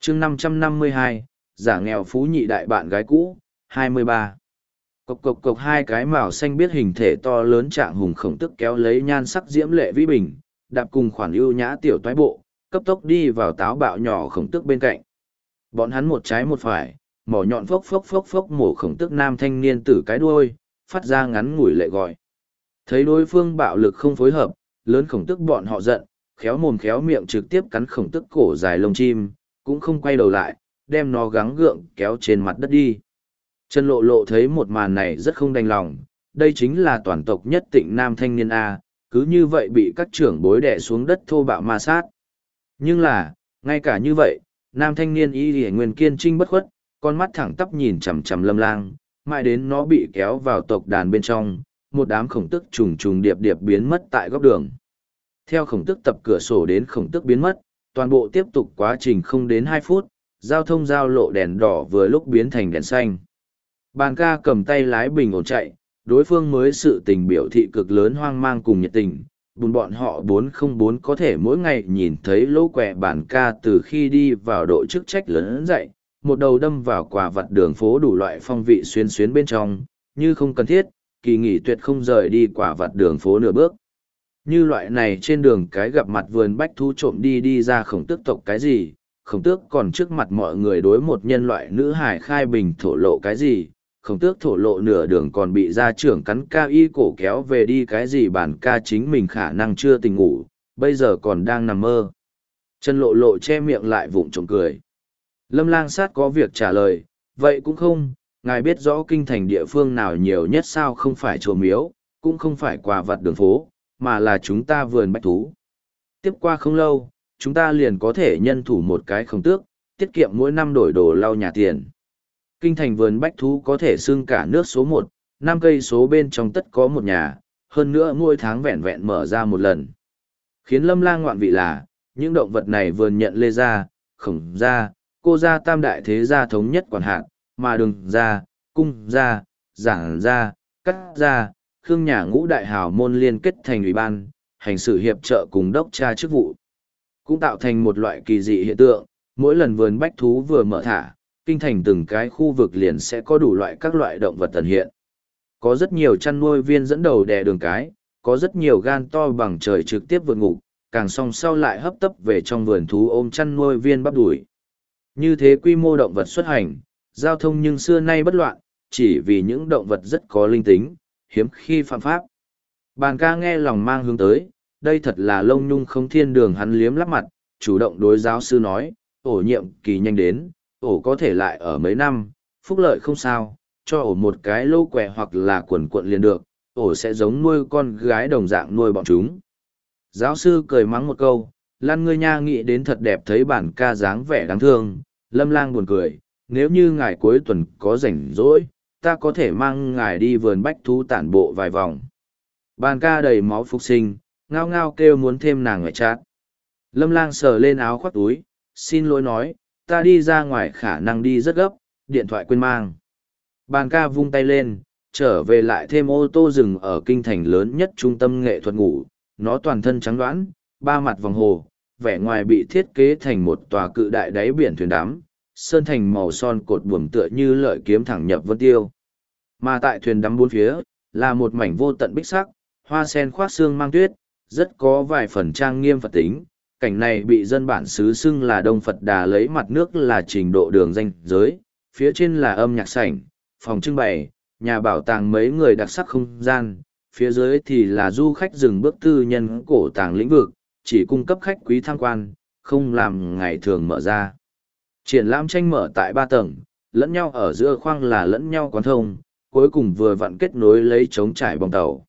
chương 552, giả nghèo phú nhị đại bạn gái cũ, 23. Cộc cộc cộc hai cái mào xanh biết hình thể to lớn trạng hùng khổng tức kéo lấy nhan sắc diễm lệ vĩ bình, đạp cùng khoản ưu nhã tiểu toái bộ, cấp tốc đi vào táo bạo nhỏ khổng tức bên cạnh. Bọn hắn một trái một phải, mỏ nhọn phốc phốc phốc phốc mổ khổng tức nam thanh niên tử cái đuôi, phát ra ngắn ngủi lệ gọi. Thấy đối phương bạo lực không phối hợp, lớn khổng tức bọn họ giận, khéo mồm khéo miệng trực tiếp cắn khổng tức cổ dài lông chim, cũng không quay đầu lại, đem nó gắng gượng kéo trên mặt đất đi. Trần Lộ Lộ thấy một màn này rất không đành lòng, đây chính là toàn tộc nhất tịnh nam thanh niên A, cứ như vậy bị các trưởng bối đè xuống đất thô bạo ma sát. Nhưng là, ngay cả như vậy, nam thanh niên y lìa nguyên kiên trinh bất khuất, con mắt thẳng tắp nhìn chằm chằm Lâm Lang, mãi đến nó bị kéo vào tộc đàn bên trong, một đám khổng tức trùng trùng điệp điệp biến mất tại góc đường. Theo khổng tức tập cửa sổ đến khổng tức biến mất, toàn bộ tiếp tục quá trình không đến 2 phút, giao thông giao lộ đèn đỏ vừa lúc biến thành đèn xanh. Bàn ca cầm tay lái bình ổn chạy, đối phương mới sự tình biểu thị cực lớn hoang mang cùng nhiệt tình. Bọn họ 404 có thể mỗi ngày nhìn thấy lỗ quẹ bàn ca từ khi đi vào đội chức trách lớn dậy, một đầu đâm vào quà vặt đường phố đủ loại phong vị xuyên xuyến bên trong, như không cần thiết, kỳ nghỉ tuyệt không rời đi quà vặt đường phố nửa bước. Như loại này trên đường cái gặp mặt vườn bách thú trộm đi ra khổng tước tộc cái gì, khổng tước còn trước mặt mọi người đối một nhân loại nữ hải khai bình thổ lộ cái gì, khổng tước thổ lộ nửa đường còn bị gia trưởng cắn ca y cổ kéo về đi cái gì bản ca chính mình khả năng chưa tỉnh ngủ, bây giờ còn đang nằm mơ. Trần Lộ Lộ che miệng lại vụng trộm cười. Lâm Lang sát có việc trả lời, vậy cũng không, ngài biết rõ kinh thành địa phương nào nhiều nhất sao không phải chùa miếu, cũng không phải quà vặt đường phố, mà là chúng ta vườn bách thú. Tiếp qua không lâu, chúng ta liền có thể nhân thủ một cái khổng tước, tiết kiệm mỗi năm đổi đồ lau nhà tiền. Kinh thành vườn bách thú có thể xưng cả nước số 1, 5 cây số bên trong tất có một nhà, hơn nữa mỗi tháng vẹn vẹn mở ra một lần. Khiến Lâm Lang ngoạn vị là, những động vật này vườn nhận lê gia, khổng gia, cô gia tam đại thế gia thống nhất quản hạt, mà đường gia, cung gia, giảng gia, cắt gia, khương nhà ngũ đại hào môn liên kết thành ủy ban, hành sự hiệp trợ cùng đốc tra chức vụ. Cũng tạo thành một loại kỳ dị hiện tượng, mỗi lần vườn bách thú vừa mở thả, kinh thành từng cái khu vực liền sẽ có đủ loại các loại động vật tần hiện. Có rất nhiều chăn nuôi viên dẫn đầu đè đường cái, có rất nhiều gan to bằng trời trực tiếp vượt ngục, càng song sau lại hấp tấp về trong vườn thú ôm chăn nuôi viên bắp đuổi. Như thế quy mô động vật xuất hành, giao thông nhưng xưa nay bất loạn, chỉ vì những động vật rất có linh tính, hiếm khi phạm pháp. Bàn ca nghe lòng mang hướng tới, đây thật là lông nhung không thiên đường hắn liếm lắp mặt, chủ động đối giáo sư nói, ổ nhiệm kỳ nhanh đến, ổ có thể lại ở mấy năm, phúc lợi không sao, cho ổ một cái lô quẹ hoặc là quần cuộn liền được, ổ sẽ giống nuôi con gái đồng dạng nuôi bọn chúng. Giáo sư cười mắng một câu, Lan ngươi nha nghĩ đến thật đẹp thấy bản ca dáng vẻ đáng thương, Lâm Lang buồn cười, nếu như ngài cuối tuần có rảnh rỗi, ta có thể mang ngài đi vườn bách thú tản bộ vài vòng. Bản ca đầy máu phục sinh, ngao ngao kêu muốn thêm nàng ngoại chát. Lâm Lang sờ lên áo khoác túi, xin lỗi nói, ta đi ra ngoài khả năng đi rất gấp, điện thoại quên mang. Bàn ca vung tay lên, trở về lại thêm ô tô dừng ở kinh thành lớn nhất trung tâm nghệ thuật ngủ, nó toàn thân trắng đoán, ba mặt vòng hồ, vẻ ngoài bị thiết kế thành một tòa cự đại đáy biển thuyền đắm, sơn thành màu son cột buồm tựa như lợi kiếm thẳng nhập vân tiêu. Mà tại thuyền đắm bốn phía, là một mảnh vô tận bích sắc, hoa sen khoác xương mang tuyết, rất có vài phần trang nghiêm Phật tính. Cảnh này bị dân bản xứ xưng là Đông Phật Đà lấy mặt nước là trình độ đường danh giới, phía trên là âm nhạc sảnh, phòng trưng bày, nhà bảo tàng mấy người đặc sắc không gian, phía dưới thì là du khách dừng bước tư nhân cổ tàng lĩnh vực, chỉ cung cấp khách quý tham quan, không làm ngày thường mở ra. Triển lãm tranh mở tại 3 tầng, lẫn nhau ở giữa khoang là lẫn nhau quán thông, cuối cùng vừa vặn kết nối lấy trống trải bong tàu.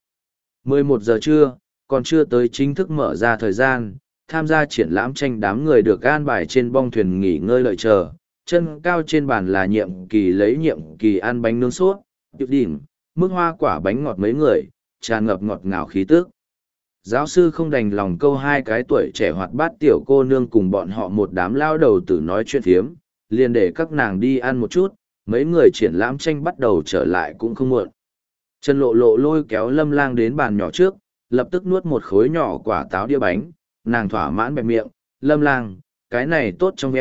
11 giờ trưa, còn chưa tới chính thức mở ra thời gian, tham gia triển lãm tranh đám người được an bài trên bong thuyền nghỉ ngơi lợi chờ, chân cao trên bàn là nhiệm kỳ lấy nhiệm kỳ ăn bánh nướng sốt, tiệu đỉnh, mức hoa quả bánh ngọt mấy người, tràn ngập ngọt ngào khí tước. Giáo sư không đành lòng câu hai cái tuổi trẻ hoạt bát tiểu cô nương cùng bọn họ một đám lao đầu tử nói chuyện phiếm, liền để các nàng đi ăn một chút, mấy người triển lãm tranh bắt đầu trở lại cũng không muộn. Trần Lộ Lộ lôi kéo Lâm Lang đến bàn nhỏ trước, lập tức nuốt một khối nhỏ quả táo đĩa bánh, nàng thỏa mãn bẹp miệng, Lâm Lang, cái này tốt trong veo,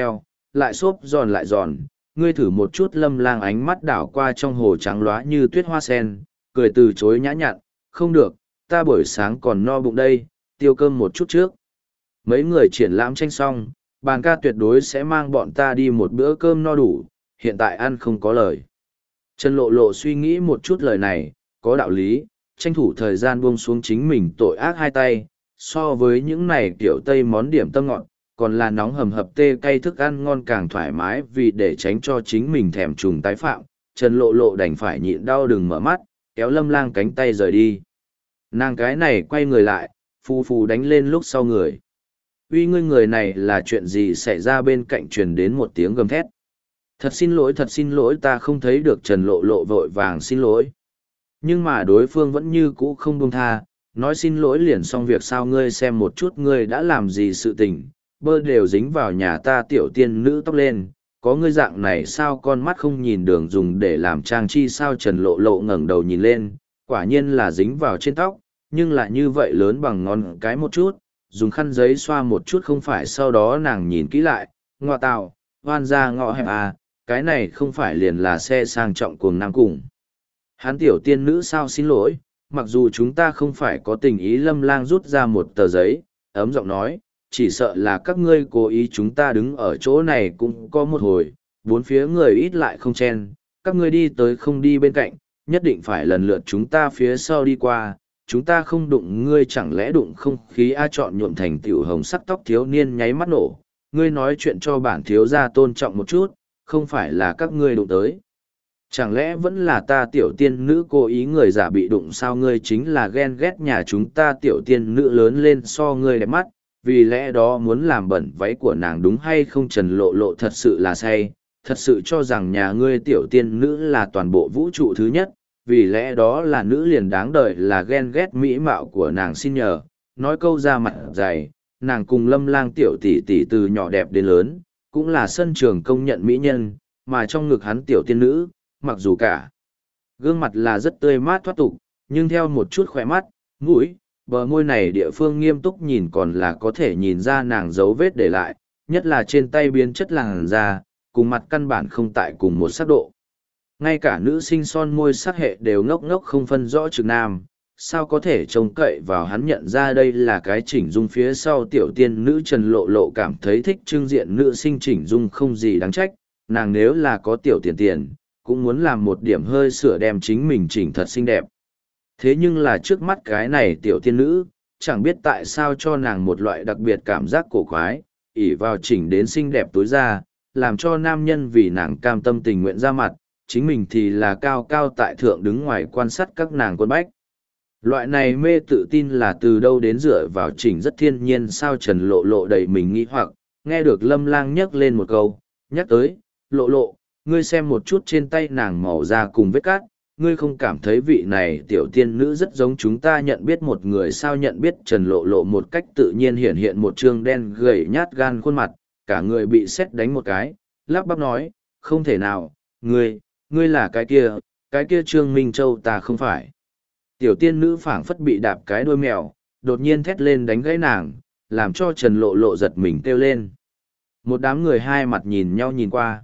lại xốp giòn lại giòn, ngươi thử một chút. Lâm Lang ánh mắt đảo qua trong hồ trắng lóa như tuyết hoa sen, cười từ chối nhã nhặn, không được, ta buổi sáng còn no bụng đây, tiêu cơm một chút trước. Mấy người triển lãm tranh xong, bàn ca tuyệt đối sẽ mang bọn ta đi một bữa cơm no đủ, hiện tại ăn không có lời. Trần Lộ Lộ suy nghĩ một chút lời này, có đạo lý, tranh thủ thời gian buông xuống chính mình tội ác hai tay, so với những này kiểu Tây món điểm tâm ngọt, còn là nóng hầm hập tê cay thức ăn ngon càng thoải mái vì để tránh cho chính mình thèm trùng tái phạm, Trần Lộ Lộ đành phải nhịn đau đừng mở mắt, kéo Lâm Lang cánh tay rời đi. Nàng cái này quay người lại, phù phù đánh lên lúc sau người. Uy ngươi người này là chuyện gì xảy ra? Bên cạnh truyền đến một tiếng gầm thét. Thật xin lỗi ta không thấy được. Trần Lộ Lộ vội vàng xin lỗi. Nhưng mà đối phương vẫn như cũ không buông tha, nói xin lỗi liền xong việc sao? Ngươi xem một chút ngươi đã làm gì sự tình, bơ đều dính vào nhà ta tiểu tiên nữ tóc lên, có ngươi dạng này sao? Con mắt không nhìn đường dùng để làm trang chi sao? Trần Lộ Lộ ngẩng đầu nhìn lên, quả nhiên là dính vào trên tóc, nhưng là như vậy lớn bằng ngón cái một chút, dùng khăn giấy xoa một chút không phải. Sau đó nàng nhìn kỹ lại, ngoa tào, hoan ra ngõ hẹp à, cái này không phải liền là xe sang trọng cuồng nam cùng. Hắn tiểu tiên nữ sao? Xin lỗi, mặc dù chúng ta không phải có tình ý. Lâm Lang rút ra một tờ giấy, ấm giọng nói, chỉ sợ là các ngươi cố ý. Chúng ta đứng ở chỗ này cũng có một hồi, bốn phía người ít lại không chen, các ngươi đi tới không đi bên cạnh, nhất định phải lần lượt chúng ta phía sau đi qua, chúng ta không đụng ngươi chẳng lẽ đụng không khí? A chọn nhuộm thành tiểu hồng sắc tóc thiếu niên nháy mắt nổ, ngươi nói chuyện cho bản thiếu gia tôn trọng một chút, không phải là các ngươi đụng tới. Chẳng lẽ vẫn là ta tiểu tiên nữ cố ý? Người giả bị đụng sao? Ngươi chính là ghen ghét nhà chúng ta tiểu tiên nữ lớn lên so ngươi đẹp mắt, vì lẽ đó muốn làm bẩn váy của nàng đúng hay không? Trần Lộ Lộ thật sự là say, thật sự cho rằng nhà ngươi tiểu tiên nữ là toàn bộ vũ trụ thứ nhất, vì lẽ đó là nữ liền đáng đợi là ghen ghét mỹ mạo của nàng. Xin nhờ, nói câu ra mặt dày, nàng cùng Lâm Lang tiểu tỷ tỷ từ nhỏ đẹp đến lớn, cũng là sân trường công nhận mỹ nhân, mà trong ngực hắn tiểu tiên nữ, mặc dù cả gương mặt là rất tươi mát thoát tục, nhưng theo một chút khỏe mắt, mũi, bờ môi này địa phương nghiêm túc nhìn còn là có thể nhìn ra nàng dấu vết để lại, nhất là trên tay biến chất làn da, cùng mặt căn bản không tại cùng một sắc độ. Ngay cả nữ sinh son môi sắc hệ đều ngốc ngốc không phân rõ trực nam, sao có thể trông cậy vào hắn nhận ra đây là cái chỉnh dung phía sau tiểu tiên nữ? Trần Lộ Lộ cảm thấy thích trưng diện nữ sinh chỉnh dung không gì đáng trách, nàng nếu là có tiểu tiền, cũng muốn làm một điểm hơi sửa đem chính mình chỉnh thật xinh đẹp. Thế nhưng là trước mắt cái này tiểu tiên nữ, chẳng biết tại sao cho nàng một loại đặc biệt cảm giác cổ quái, ỷ vào chỉnh đến xinh đẹp tối ra, làm cho nam nhân vì nàng cam tâm tình nguyện ra mặt, chính mình thì là cao cao tại thượng đứng ngoài quan sát các nàng quân bách. Loại này mê tự tin là từ đâu đến? Dựa vào chỉnh rất thiên nhiên sao? Trần Lộ Lộ đầy mình nghĩ hoặc, nghe được Lâm Lang nhắc lên một câu, nhắc tới, Lộ Lộ, ngươi xem một chút trên tay nàng màu da cùng vết cát, ngươi không cảm thấy vị này tiểu tiên nữ rất giống chúng ta nhận biết một người sao? Nhận biết? Trần Lộ Lộ một cách tự nhiên hiện một trương đen gầy nhát gan khuôn mặt, cả người bị sét đánh một cái, lắp bắp nói, không thể nào, ngươi là cái kia Trương Minh Châu ta không phải. Tiểu tiên nữ phảng phất bị đạp cái đuôi mèo, đột nhiên thét lên đánh gãy nàng, làm cho Trần Lộ Lộ giật mình kêu lên. Một đám người hai mặt nhìn nhau nhìn qua.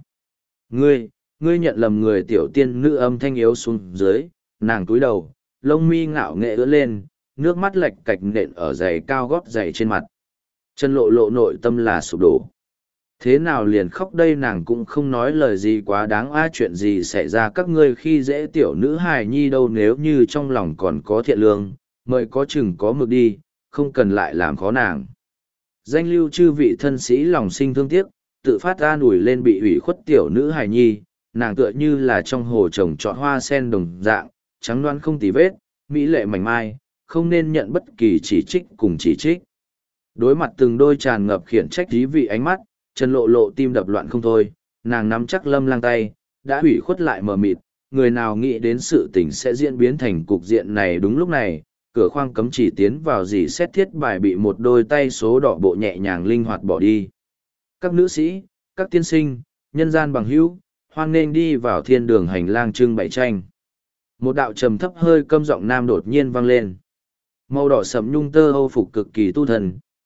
Ngươi nhận lầm người. Tiểu tiên nữ âm thanh yếu xuống dưới, nàng túi đầu, lông mi ngạo nghệ ưỡn lên, nước mắt lệch cạch nện ở giày cao gót giày trên mặt. Trần Lộ Lộ nội tâm là sụp đổ. Thế nào liền khóc đây? Nàng cũng không nói lời gì quá đáng. Chuyện gì xảy ra? Các ngươi khi dễ tiểu nữ hài nhi đâu? Nếu như trong lòng còn có thiện lương, mời có chừng có mực đi, không cần lại làm khó nàng. Danh lưu chư vị thân sĩ lòng sinh thương tiếc, tự phát an ủi lên bị ủy khuất tiểu nữ hài nhi, nàng tựa như là trong hồ trồng trọt hoa sen đồng dạng, trắng đoán không tì vết, mỹ lệ mảnh mai, không nên nhận bất kỳ chỉ trích cùng chỉ trích. Đối mặt từng đôi tràn ngập khiển trách dí vị ánh mắt, Trần Lộ Lộ tim đập loạn không thôi, nàng nắm chắc Lâm Lang tay, đã ủy khuất lại mờ mịt, người nào nghĩ đến sự tình sẽ diễn biến thành cục diện này? Đúng lúc này, cửa khoang cấm chỉ tiến vào dì xét thiết bài bị một đôi tay số đỏ bộ nhẹ nhàng linh hoạt bỏ đi. Các nữ sĩ, các tiên sinh, nhân gian bằng hữu, hoan nghênh đi vào thiên đường hành lang trưng bày tranh. Một đạo trầm thấp hơi câm giọng nam đột nhiên vang lên. Màu đỏ sẫm nhung tơ âu phục cực kỳ tu thần,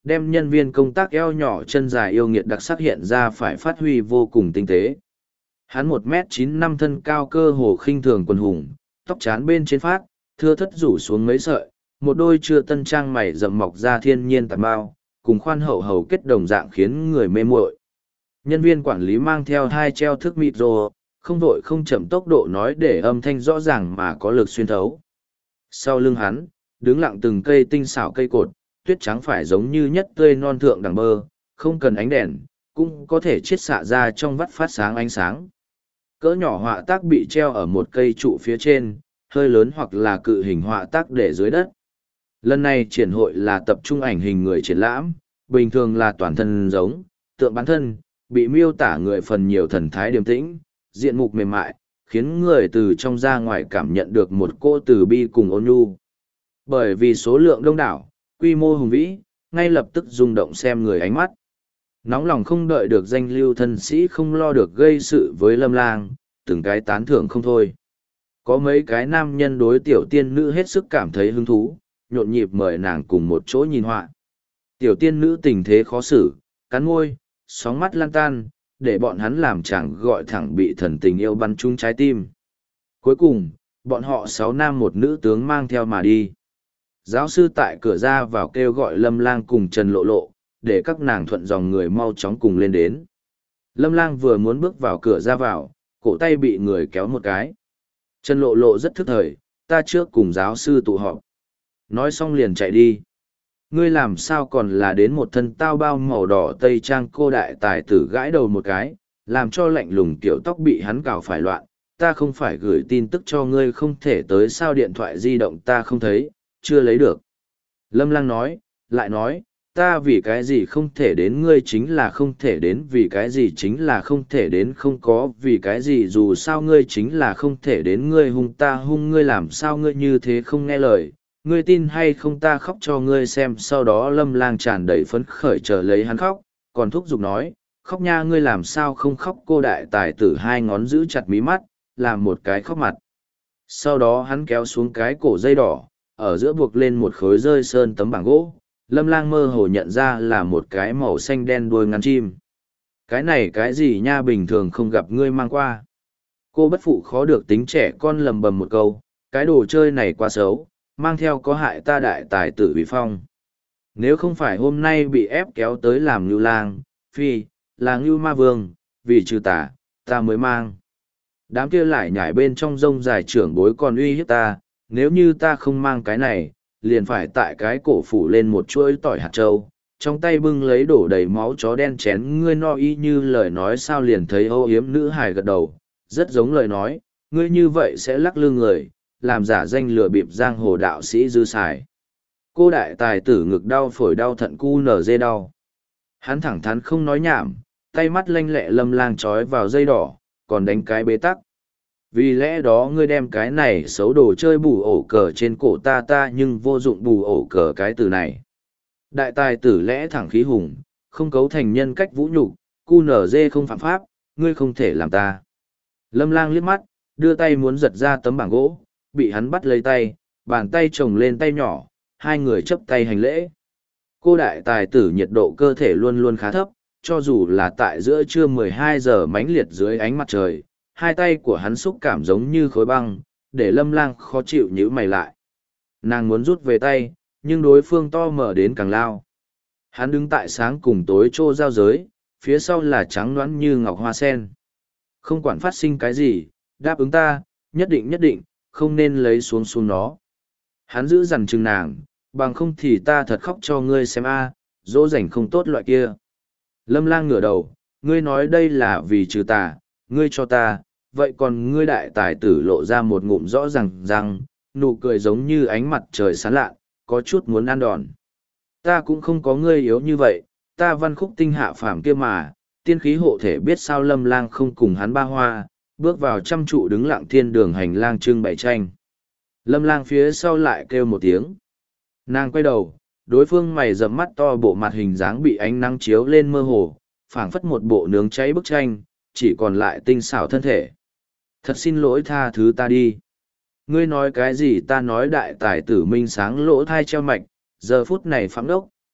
đem nhân viên công tác eo nhỏ chân dài yêu nghiệt đặc sắc hiện ra phải phát huy vô cùng tinh tế. Hắn 1m95 thân cao cơ hồ khinh thường quần hùng, tóc trán bên trên phát, thưa thất rủ xuống mấy sợi, một đôi chưa tân trang mày rậm mọc ra thiên nhiên tạt bao, cùng khoan hậu hầu kết đồng dạng khiến người mê muội. Nhân viên quản lý mang theo hai treo thức micro, không vội không chậm tốc độ nói để âm thanh rõ ràng mà có lực xuyên thấu. Sau lưng hắn, đứng lặng từng cây tinh xảo cây cột, tuyết trắng phải giống như nhất tươi non thượng đẳng bơ, không cần ánh đèn, cũng có thể chiết xạ ra trong vắt phát sáng ánh sáng. Cỡ nhỏ họa tác bị treo ở một cây trụ phía trên, hơi lớn hoặc là cự hình họa tác để dưới đất. Lần này triển hội là tập trung ảnh hình người triển lãm, bình thường là toàn thân giống, tượng bán thân, bị miêu tả người phần nhiều thần thái điềm tĩnh, diện mục mềm mại, khiến người từ trong ra ngoài cảm nhận được một cô từ bi cùng ôn nhu. Bởi vì số lượng đông đảo, quy mô hùng vĩ, ngay lập tức rung động xem người ánh mắt. Nóng lòng không đợi được danh lưu thân sĩ không lo được gây sự với Lâm Lang, từng cái tán thưởng không thôi. Có mấy cái nam nhân đối tiểu tiên nữ hết sức cảm thấy hứng thú, nhộn nhịp mời nàng cùng một chỗ nhìn họa. Tiểu tiên nữ tình thế khó xử, cắn môi, sóng mắt lan tan, để bọn hắn làm chẳng gọi thẳng bị thần tình yêu bắn trúng trái tim. Cuối cùng, bọn họ 6 nam một nữ tướng mang theo mà đi. Giáo sư tại cửa ra vào kêu gọi Lâm Lang cùng Trần Lộ Lộ, để các nàng thuận dòng người mau chóng cùng lên đến. Lâm Lang vừa muốn bước vào cửa ra vào, cổ tay bị người kéo một cái. Trần Lộ Lộ rất thức thời, ta trước cùng giáo sư tụ họp. Nói xong liền chạy đi. Ngươi làm sao còn là đến một thân tao bao màu đỏ tây trang cô đại tài tử gãi đầu một cái, làm cho lạnh lùng kiểu tóc bị hắn cào phải loạn. Ta không phải gửi tin tức cho ngươi không thể tới sao điện thoại di động ta không thấy, chưa lấy được. Lâm Lang nói, lại nói, ta vì cái gì không thể đến ngươi chính là không thể đến vì cái gì chính là không thể đến không có vì cái gì dù sao ngươi chính là không thể đến ngươi hung ta hung ngươi làm sao ngươi như thế không nghe lời. Ngươi tin hay không ta khóc cho ngươi xem sau đó Lâm Lang tràn đầy phấn khởi chờ lấy hắn khóc, còn thúc giục nói, khóc nha ngươi làm sao không khóc cô đại tài tử hai ngón giữ chặt mí mắt, làm một cái khóc mặt. Sau đó hắn kéo xuống cái cổ dây đỏ, ở giữa buộc lên một khối rơi sơn tấm bảng gỗ, Lâm Lang mơ hồ nhận ra là một cái màu xanh đen đuôi ngắn chim. Cái này cái gì nha bình thường không gặp ngươi mang qua. Cô bất phụ khó được tính trẻ con lầm bầm một câu, cái đồ chơi này quá xấu, mang theo có hại ta đại tài tử uy phong. Nếu không phải hôm nay bị ép kéo tới làm Ngưu Lang, phi, là Ngưu Ma Vương, vì trừ tà, ta mới mang. Đám kia lại nhảy bên trong rông dài trưởng bối còn uy hiếp ta, nếu như ta không mang cái này, liền phải tại cái cổ phủ lên một chuỗi tỏi hạt trâu, trong tay bưng lấy đổ đầy máu chó đen chén ngươi no y như lời nói sao liền thấy âu yếm nữ hài gật đầu, rất giống lời nói, ngươi như vậy sẽ lắc lư người, làm giả danh lừa bịp giang hồ đạo sĩ dư xài. Cô đại tài tử ngực đau phổi đau thận cu nở dê đau. Hắn thẳng thắn không nói nhảm, tay mắt lanh lẹ Lâm Lang trói vào dây đỏ, còn đánh cái bế tắc. Vì lẽ đó ngươi đem cái này xấu đồ chơi bù ổ cờ trên cổ ta nhưng vô dụng bù ổ cờ cái từ này. Đại tài tử lẽ thẳng khí hùng, không cấu thành nhân cách vũ nhục, cu nở dê không phạm pháp, ngươi không thể làm ta. Lâm Lang liếc mắt, đưa tay muốn giật ra tấm bảng gỗ, bị hắn bắt lấy tay, bàn tay chồng lên tay nhỏ, hai người chấp tay hành lễ. Cô đại tài tử nhiệt độ cơ thể luôn luôn khá thấp, cho dù là tại giữa trưa 12 giờ mãnh liệt dưới ánh mặt trời, hai tay của hắn xúc cảm giống như khối băng, để Lâm Lang khó chịu nhíu mày lại. Nàng muốn rút về tay, nhưng đối phương to mở đến càng lao. Hắn đứng tại sáng cùng tối trô giao giới, phía sau là trắng nõn như ngọc hoa sen. Không quản phát sinh cái gì, đáp ứng ta, nhất định, không nên lấy xuống nó. Hắn giữ dằn chừng nàng, bằng không thì ta thật khóc cho ngươi xem a, dỗ dành không tốt loại kia. Lâm Lang ngửa đầu, ngươi nói đây là vì trừ tà, ngươi cho ta, vậy còn ngươi đại tài tử lộ ra một ngụm rõ ràng, nụ cười giống như ánh mặt trời sáng lạ, có chút muốn ăn đòn. Ta cũng không có ngươi yếu như vậy, ta văn khúc tinh hạ phàm kia mà, tiên khí hộ thể biết sao. Lâm Lang không cùng hắn ba hoa, bước vào chăm trụ đứng lặng thiên đường hành lang trưng bày tranh. Lâm Lang phía sau lại kêu một tiếng. Nàng quay đầu, đối phương mày rậm mắt to bộ mặt hình dáng bị ánh nắng chiếu lên mơ hồ, phảng phất một bộ nướng cháy bức tranh, chỉ còn lại tinh xảo thân thể. Thật xin lỗi tha thứ ta đi. Ngươi nói cái gì ta nói đại tài tử minh sáng lỗ thai treo mạch, giờ phút này phạm đốc,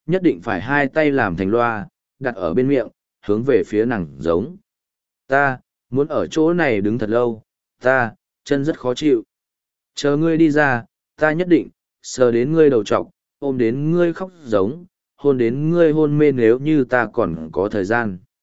nhất định phải hai tay làm thành loa, đặt ở bên miệng, hướng về phía nàng giống. Ta, muốn ở chỗ này đứng thật lâu, ta, chân rất khó chịu. Chờ ngươi đi ra, ta nhất định, sờ đến ngươi đầu trọc, ôm đến ngươi khóc giống, hôn đến ngươi hôn mê nếu như ta còn có thời gian.